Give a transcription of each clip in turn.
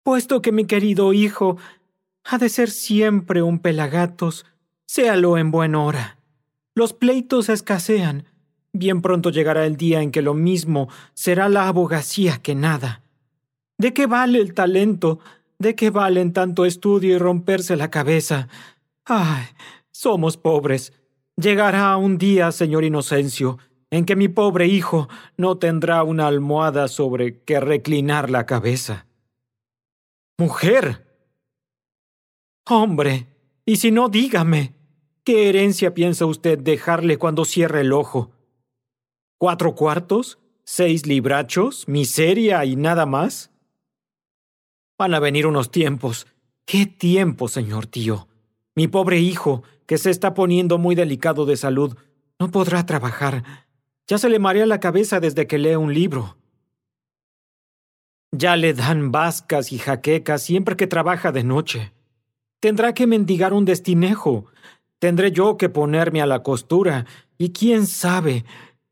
puesto que mi querido hijo ha de ser siempre un pelagatos, séalo en buen hora. Los pleitos escasean. Bien pronto llegará el día en que lo mismo será la abogacía que nada. ¿De qué vale el talento? ¿De qué valen tanto estudio y romperse la cabeza? ¡Ay! Somos pobres. Llegará un día, señor Inocencio, en que mi pobre hijo no tendrá una almohada sobre que reclinar la cabeza. ¡Mujer! Hombre, y si no, dígame, ¿qué herencia piensa usted dejarle cuando cierre el ojo? ¿4 cuartos? ¿6 librachos? ¿Miseria y nada más? Van a venir unos tiempos. ¿Qué tiempo, señor tío? Mi pobre hijo, que se está poniendo muy delicado de salud, no podrá trabajar. Ya se le marea la cabeza desde que lee un libro. Ya le dan bascas y jaquecas siempre que trabaja de noche. Tendrá que mendigar un destinejo. Tendré yo que ponerme a la costura. Y quién sabe,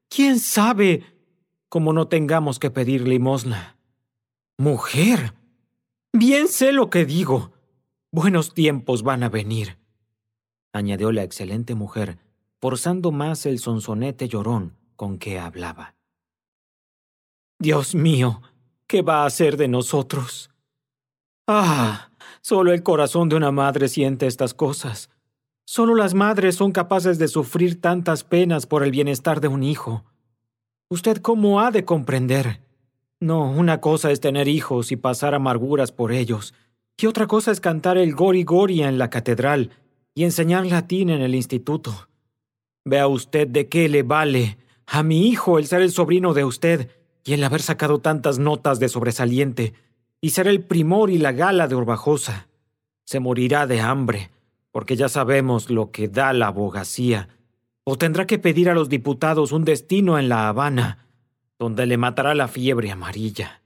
cómo no tengamos que pedir limosna. ¡Mujer! Bien sé lo que digo. Buenos tiempos van a venir, añadió la excelente mujer, forzando más el sonsonete llorón con que hablaba. Dios mío, ¿qué va a hacer de nosotros? ¡Ah! Solo el corazón de una madre siente estas cosas. Solo las madres son capaces de sufrir tantas penas por el bienestar de un hijo. ¿Usted cómo ha de comprender? No, una cosa es tener hijos y pasar amarguras por ellos, y otra cosa es cantar el Gori Gori en la catedral y enseñar latín en el instituto. Vea usted de qué le vale a mi hijo el ser el sobrino de usted y el haber sacado tantas notas de sobresaliente y ser el primor y la gala de Orbajosa. Se morirá de hambre, porque ya sabemos lo que da la abogacía, o tendrá que pedir a los diputados un destino en La Habana, donde le matará la fiebre amarilla.